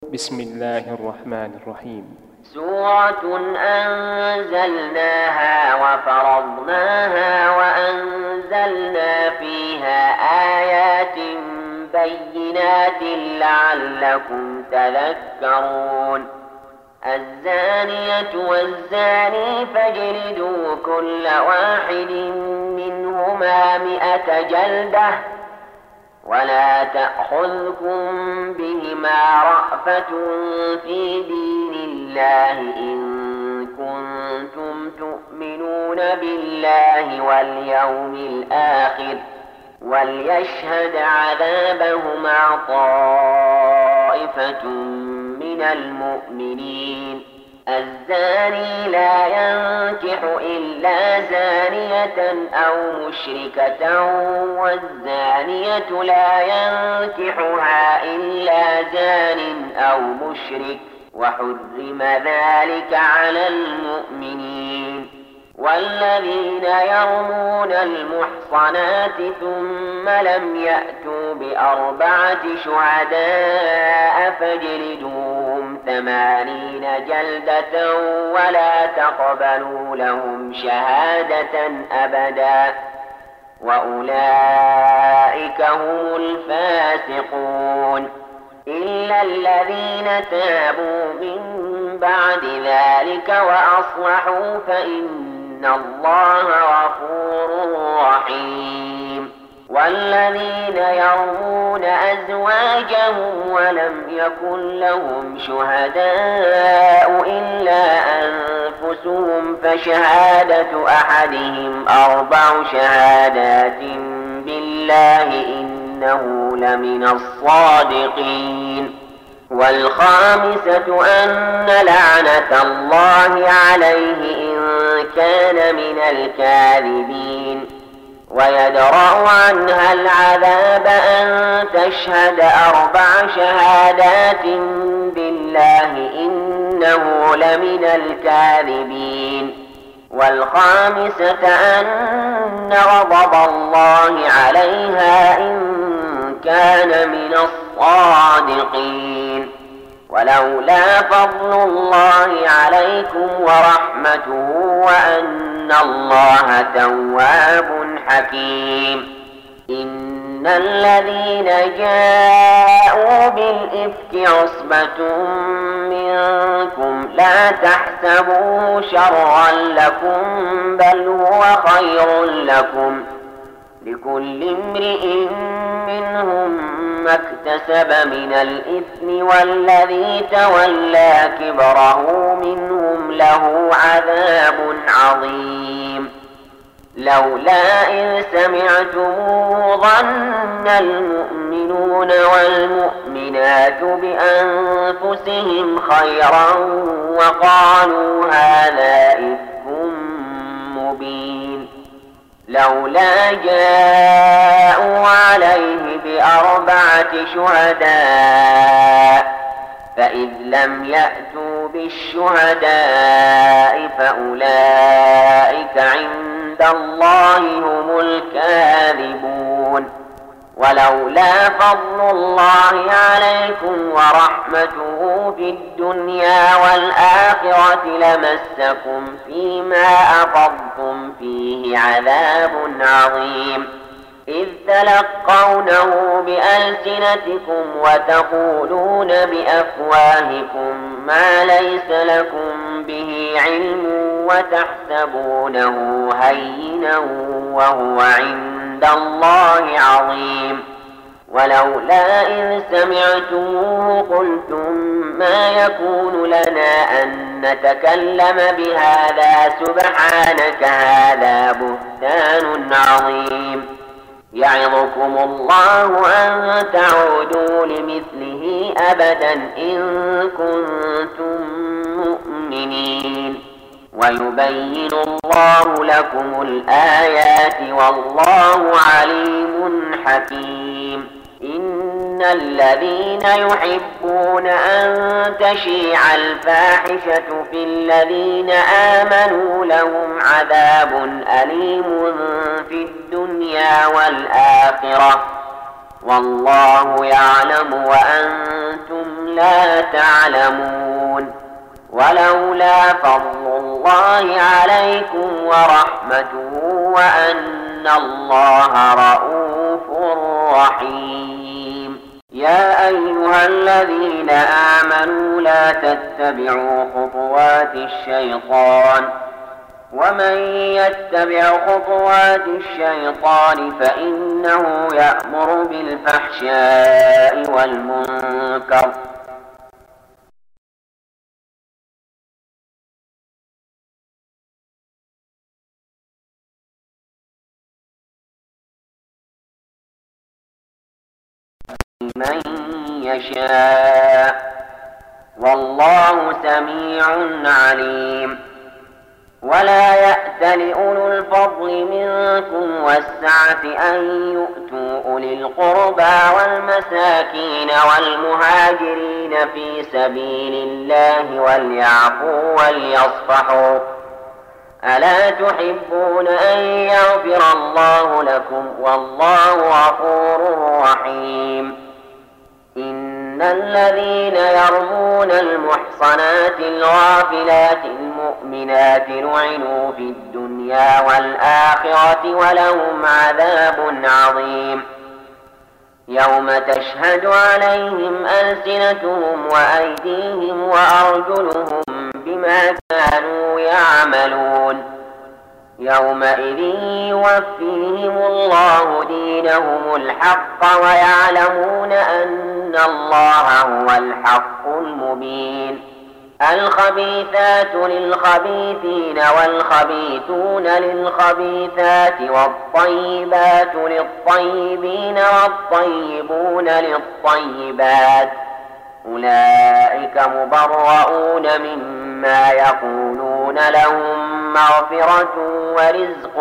بسم الله الرحمن الرحيم. سورة أنزلناها وفرضناها وأنزلنا فيها آيات بينات لعلكم تذكرون. الزانية والزاني فاجلدوا كل واحد منهما 100 جلدة ولا تأخذكم بهما رأفة في دين الله إن كنتم تؤمنون بالله واليوم الآخر وليشهد عذابهما طائفة من المؤمنين. الزاني لا ينكح إلا زانية أو مشركة والزانية لا ينكحها إلا زان أو مشرك وحرم ذلك على المؤمنين. والذين يرمون المحصنات ثم لم يأتوا ب4 شهداء فاجلدوهم 80 جلدة ولا تقبلوا لهم شهادة أبدا وأولئك هم الفاسقون. إلا الذين تابوا من بعد ذلك وأصلحوا فإن الله غفور رحيم. والذين يرمون أزواجهم ولم يكن لهم شهداء إلا أنفسهم فشهادة أحدهم 4 شهادات بالله إنه لمن الصادقين. والخامسة أن لعنة الله عليه إن كان من الكاذبين. ويدرأ عنها العذاب أن تشهد 4 شهادات بالله إنه لمن الكاذبين. والخامسة أن غضب الله عليها إن كان من الصادقين. ولولا فضل الله عليكم ورحمته وأن الله تواب حكيم. إن الذين جاءوا بالإفك عصبة منكم لا تحسبوه شرا لكم بل هو خير لكم لكل امرئ منهم ما اكتسب من الإثم والذي تولى كبره منهم له عذاب عظيم. لولا إذ سمعتموه ظن المؤمنون والمؤمنات بأنفسهم خيرا وقالوا هذا إفك مبين. لولا جاءوا عليه ب4 شهداء فإذ لم يأتوا بالشهداء فأولئك عند الله هم الكاذبون. ولولا فضل الله عليكم ورحمته في الدنيا والآخرة لمسكم فيما أفضتم فيه عذاب عظيم. إذ تلقونه بألسنتكم وتقولون بأفواهكم ما ليس لكم به علم وتحسبونه هينا وهو عند الله عظيم. ولولا إذ سمعتموه قلتم ما يكون لنا أن نتكلم بهذا سبحانك هذا بهتان عظيم. يعظكم الله أن تعودوا لمثله أبدا إن كنتم مؤمنين. ويبين الله لكم الآيات والله عليم حكيم. إن الذين يحبون أن تشيع الفاحشة في الذين آمنوا لهم عذاب أليم في الدنيا والآخرة والله يعلم وأنتم لا تعلمون. ولولا فضل الله عليكم ورحمته وأن الله رءوف رحيم. يا أيها الذين آمنوا لا تتبعوا خطوات الشيطان، ومن يتبع خطوات الشيطان فإنه يأمر بالفحشاء والمنكر من يشاء والله سميع عليم. ولا يأت لأولو الفضل منكم والسعة أن يؤتوا أولي القربى والمساكين والمهاجرين في سبيل الله وليعفوا وليصفحوا. ألا تحبون أن يغفر الله لكم والله غفور رحيم. إن الذين يرمون المحصنات الغافلات المؤمنات لعنوا في الدنيا والآخرة ولهم عذاب عظيم. يوم تشهد عليهم ألسنتهم وأيديهم وأرجلهم بما كانوا يعملون. يومئذ يوفيهم الله دينهم الحق ويعلمون أن الله هو الحق المبين. الخبيثات للخبيثين والخبيثون للخبيثات والطيبات للطيبين والطيبون للطيبات أولئك مبرؤون مما يقولون لهم مغفرة ورزق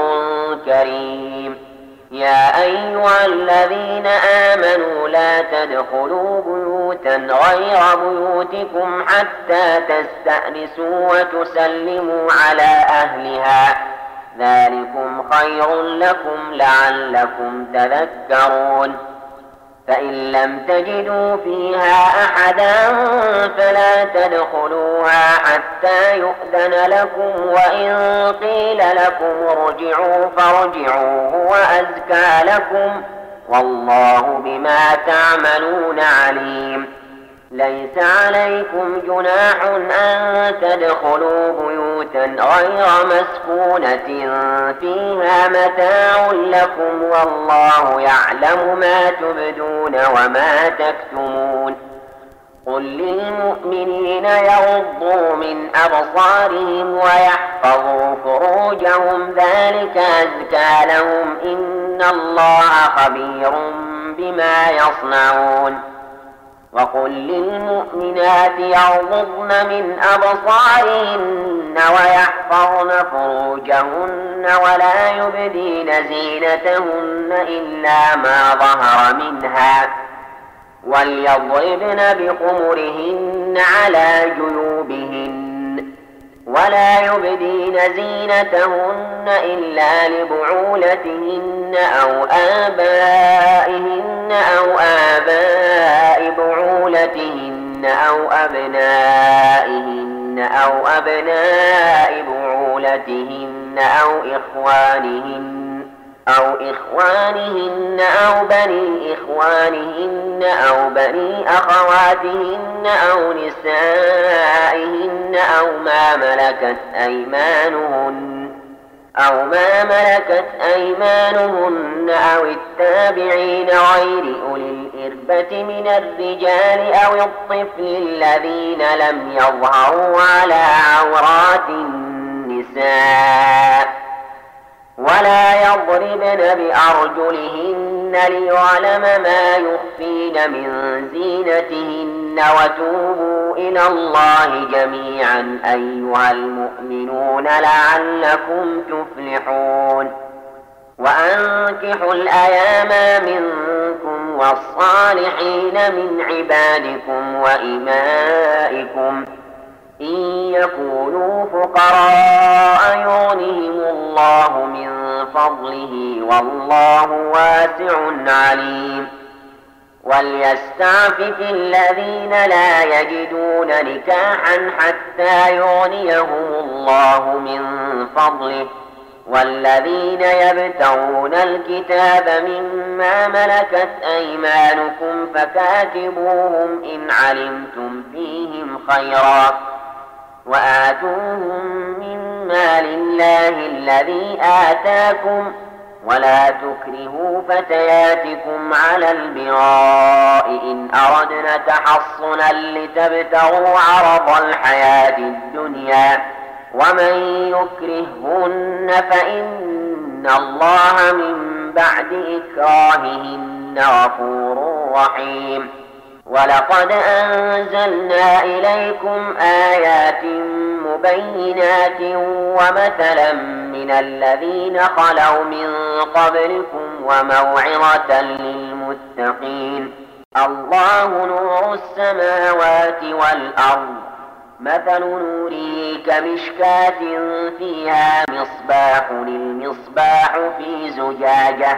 كريم. يا أيها الذين آمنوا لا تدخلوا بيوتا غير بيوتكم حتى تستأنسوا وتسلموا على أهلها ذلكم خير لكم لعلكم تذكرون. فإن لم تجدوا فيها أحدا فلا تدخلوها حتى يؤذن لكم، وإن قيل لكم ارجعوا فارجعوا هو أزكى لكم والله بما تعملون عليم. ليس عليكم جناح أن تدخلوا بيوتا غير مسكونة فيها متاع لكم والله يعلم ما تبدون وما تكتمون. قل للمؤمنين يغضوا من أبصارهم ويحفظوا فروجهم ذلك أزكى لهم إن الله خبير بما يصنعون. وقل للمؤمنات يغضضن من أبصارهن ويحفظن فروجهن ولا يبدين زينتهن إلا ما ظهر منها وليضربن بخمرهن على جيوبهن ولا يبدين زينتهن إلا لبعولتهن أو آبائهن أو آباء بعولتهن أو أبنائهن أو أبناء بعولتهن أو إخوانهن أو بني إخوانهن أو بني أخواتهن أو نسائهن أو ما ملكت أيمانهن أو التابعين غير أولي الإربة من الرجال أو الطفل الذين لم يظهروا على عورات النساء ولا يضربن بأرجلهن ليعلم ما يخفين من زينتهن. وتوبوا إلى الله جميعا أيها المؤمنون لعلكم تفلحون. وأنكحوا الأيام منكم والصالحين من عبادكم وإمائكم إن يكونوا فقراء يغنهم الله من فضله والله واسع عليم. وليستعفف الذين لا يجدون نكاحا حتى يغنيهم الله من فضله، والذين يبتغون الكتاب مما ملكت أيمانكم فكاتبوهم إن علمتم فيهم خيرا، وآتوهم من مال الله الذي آتاكم، ولا تكرهوا فتياتكم على البغاء إن أردنا تحصنا لتبتغوا عرض الحياة الدنيا، ومن يكرههن فإن الله من بعد إكراههن غفور رحيم. ولقد أنزلنا إليكم آيات مبينات ومثلا من الذين خلوا من قبلكم وموعظة للمتقين. الله نور السماوات والأرض، مثل نوره كمشكاة فيها مصباح، المصباح في زجاجة،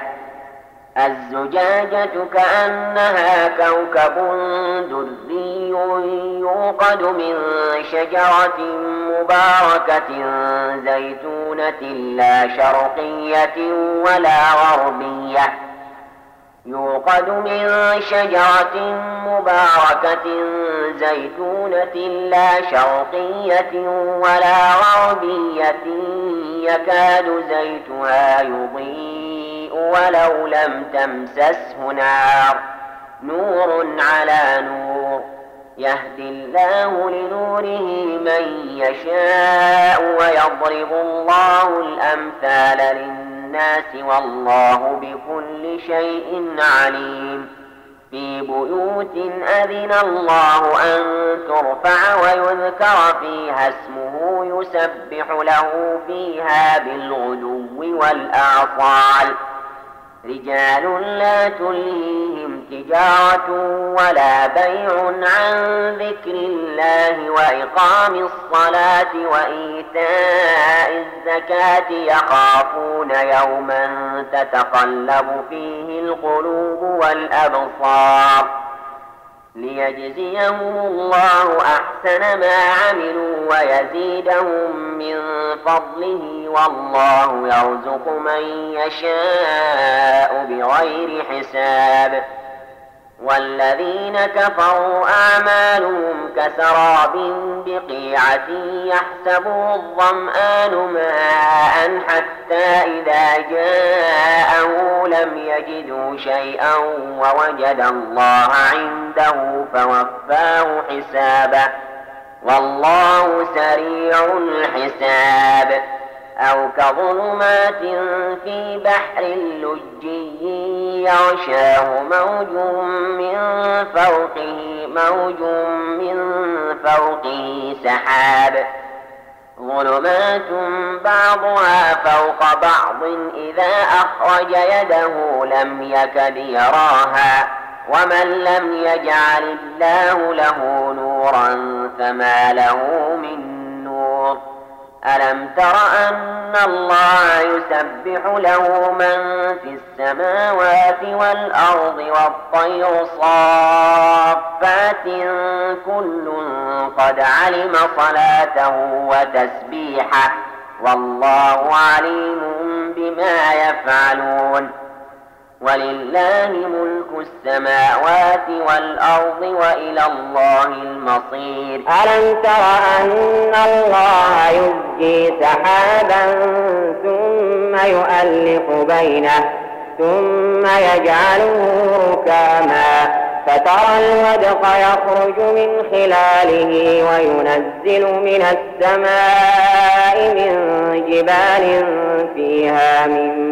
الزجاجة كأنها كوكب دري يوقد من شجرة مباركة زيتونة لا شرقية ولا غربية، يوقد من شجرة مباركة زيتونة لا شرقية ولا غربية يكاد زيتها يضيء ولو لم تمسسه نار، نور على نور، يهدي الله لنوره من يشاء ويضرب الله الأمثال للناس والله بكل شيء عليم. في بيوت أذن الله أن ترفع ويذكر فيها اسمه يسبح له فيها بالغدو والآصال، رجال لا تلهيهم تجارة ولا بيع عن ذكر الله وإقام الصلاة وإيتاء الزكاة يخافون يوما تتقلب فيه القلوب والأبصار، ليجزيهم الله أحسن ما عملوا ويزيدهم من فضله، والله يرزق من يشاء بغير حساب. والذين كفروا أعمالهم كسراب بقيعة يحسبه الظمآن ماء حتى إذا جاءه لم يجدوا شيئا ووجد الله عنده فوفاه حسابه، والله سريع الحساب. أو كظلمات في بحر لجي يغشاه موج من فوقه سحاب، ظلمات بعضها فوق بعض إذا أخرج يده لم يكد يراها، ومن لم يجعل الله له نورا فما له من نور. ألم تر أن الله يسبح له من في السماوات والأرض والطير صافات كل قد علم صلاته وتسبيحه، والله عليم بما يفعلون. ولله ملك السماوات والأرض وإلى الله المصير. ألم تر أن الله يزجي سحابا ثم يؤلف بينه ثم يجعله ركاما فترى الودق يخرج من خلاله وينزل من السماء من جبال فيها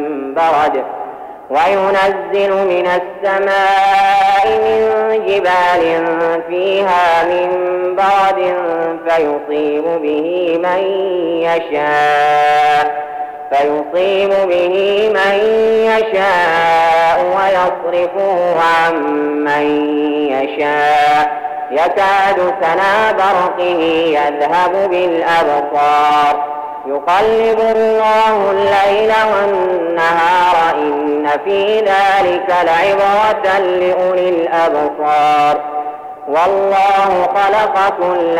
من برد فيصيب به من يشاء ويصرفه عن من يشاء يكاد سنا برقه يذهب بالأبصار يقلب الله الليل والنهار إن في ذلك لعبرة لأولي الأبصار والله خلق كل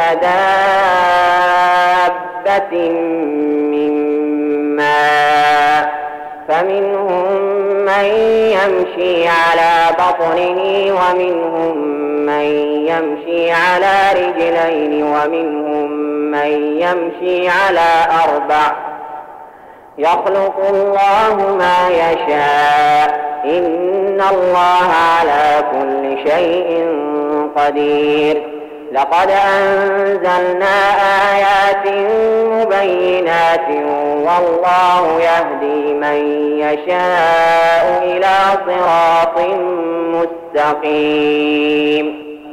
دابة من ماء فمنهم من يمشي على بطنه ومنهم من يمشي على رجلين ومنهم من يمشي على أربع يخلق الله ما يشاء إن الله على كل شيء قدير لقد أنزلنا آيات مبينات والله يهدي من يشاء إلى صراط مستقيم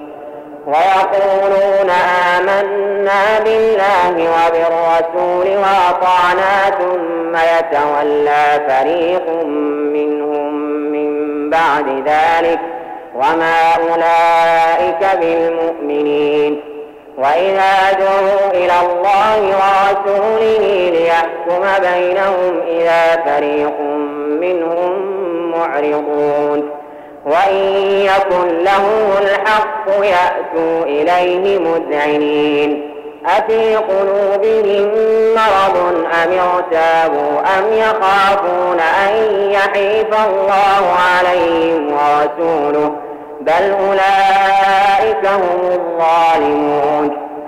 ويقولون آمنا بالله وبالرسول وأطعنا ثم يتولى فريق منهم من بعد ذلك وما أولئك بالمؤمنين وإذا دعوا إلى الله ورسوله ليحكم بينهم إذا فريق منهم معرضون وإن يكن لهم الحق يأتوا إليه مذعنين أفي قلوبهم مرض أم ارتابوا أم يخافون أن يحيف الله عليهم ورسوله بل أولئك هم الظالمون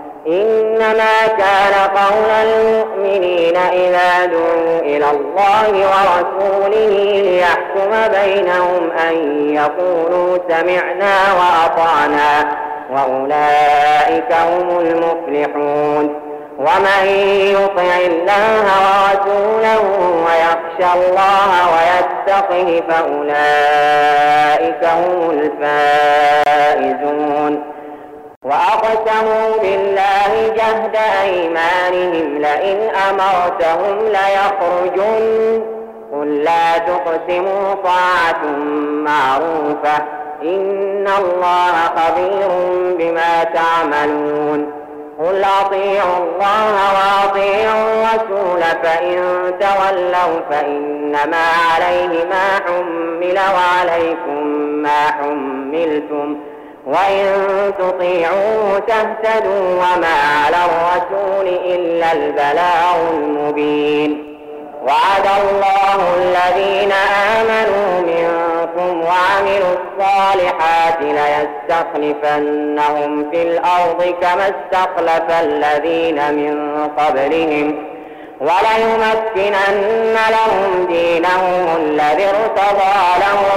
إنما كان قول المؤمنين إذا دعوا إلى الله ورسوله ليحكم بينهم أن يقولوا سمعنا وأطعنا وأولئك هم المفلحون ومن يطع الله ورسوله ويخشى الله ويتقه فأولئك هم الفائزون وأقسموا بالله جهد أيمانهم لئن أمرتهم ليخرجن قل لا تقسموا طاعة معروفة إن الله خبير بما تعملون قل أطيعوا الله وأطيعوا الرسول فإن تولوا فإنما عليه ما حمل وعليكم ما حملتم وإن تطيعوه تهتدوا وما على الرسول إلا البلاغ المبين وعد الله الذين آمنوا منكم وعملوا الصالحات ليستخلفنهم في الأرض كما استخلف الذين من قبلهم وليمكنن لهم دينهم الذي ارتضى لهم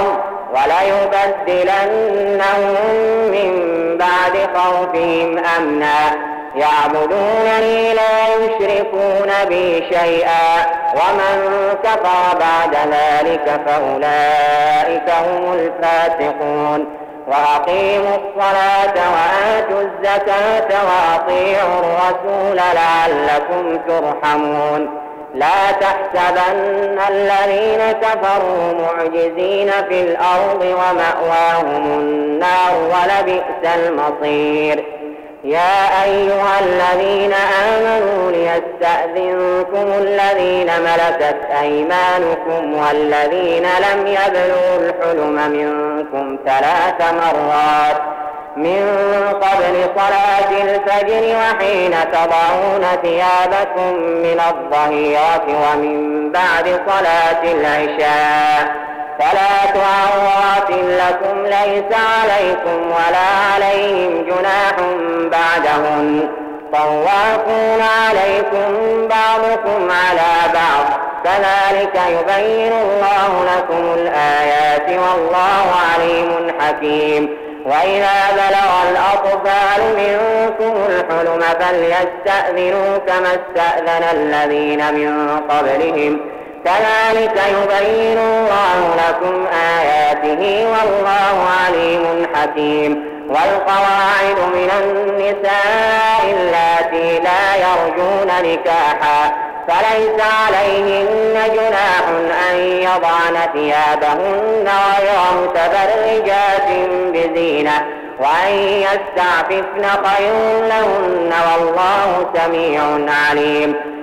وليبدلنهم من بعد خوفهم أمنا يعبدونني لا يشركون بي شيئا ومن كفر بعد ذلك فأولئك هم الفاسقون وأقيموا الصلاة وآتوا الزكاة وأطيعوا الرسول لعلكم ترحمون لا تحسبن الذين كفروا معجزين في الأرض ومأواهم النار ولبئس المصير يا أيها الذين آمنوا ليستأذنكم الذين ملكت أيمانكم والذين لم يبلغوا الحلم منكم 3 مرات من قبل صلاة الفجر وحين تضعون ثيابكم من الظهيرة ومن بعد صلاة العشاء 3 عورات لكم ليس عليكم ولا عليهم جناح بعدهن طوافون عليكم بعضكم على بعض كذلك يبين الله لكم الآيات والله عليم حكيم وإذا بلغ الأطفال منكم الحلم فليستأذنوا كما استأذن الذين من قبلهم كذلك يبين الله لكم آياته والله عليم حكيم والقواعد من النساء اللاتي لا يرجون نكاحا فليس عليهن جناح أن يضعن ثيابهن غير متبرجات بزينة وأن يستعففن خير لهن والله سميع عليم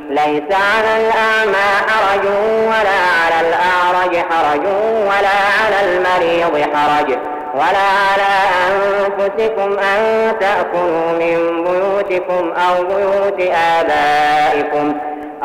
ليس على الأعمى حرج ولا على الأعرج حرج ولا على المريض حرج ولا على أنفسكم أن تأكلوا من بيوتكم أو بيوت آبائكم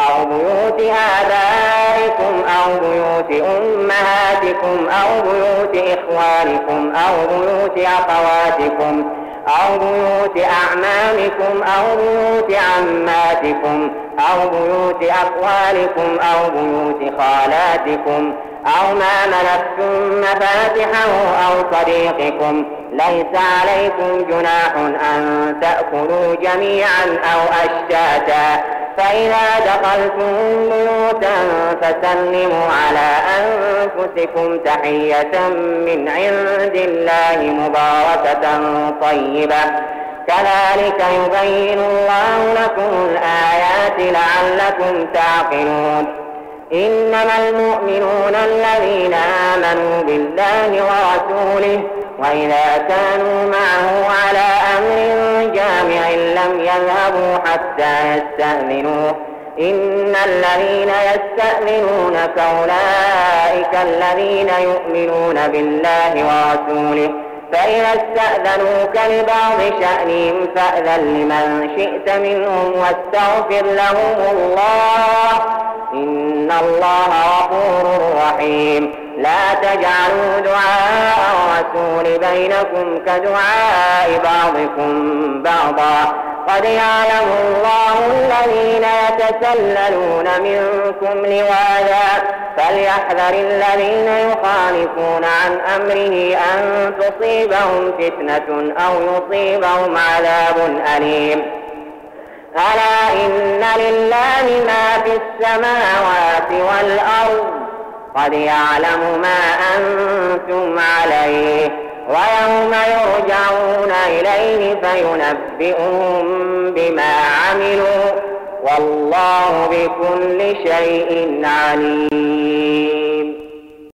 أو بيوت أمهاتكم أو بيوت إخوانكم أو بيوت أخواتكم أو بيوت أعمامكم أو بيوت عماتكم أو بيوت أخوالكم أو بيوت خالاتكم أو ما ملكتم مفاتحه أو صديقكم. ليس عليكم جناح أن تأكلوا جميعا أو أشتاتا، فإذا دخلتم بيوتا فسلموا على أنفسكم تحية من عند الله مباركة طيبة، كذلك يبين الله لكم الآيات لعلكم تعقلون. إنما المؤمنون الذين آمنوا بالله ورسوله وإذا كانوا معه على أمر جامع لم يذهبوا حتى يستأذنوه. إن الذين يستأذنونك أولئك الذين يؤمنون بالله ورسوله، فإذا استأذنوك لبعض شأنهم فأذن لمن شئت منهم واستغفر لهم الله، إن الله غفور رحيم. لا تجعلوا دعاء الرسول بينكم كدعاء بعضكم بعضا، قد يعلم الله الذين يتسللون منكم لواذا، فليحذر الذين يخالفون عن أمره أن تصيبهم فتنة أو يصيبهم عذاب أليم. ألا إن لله ما في السماوات والأرض، قد يعلم ما أنتم عليه، ويوم يرجعون إليه فينبئهم بما عملوا، والله بكل شيء عليم.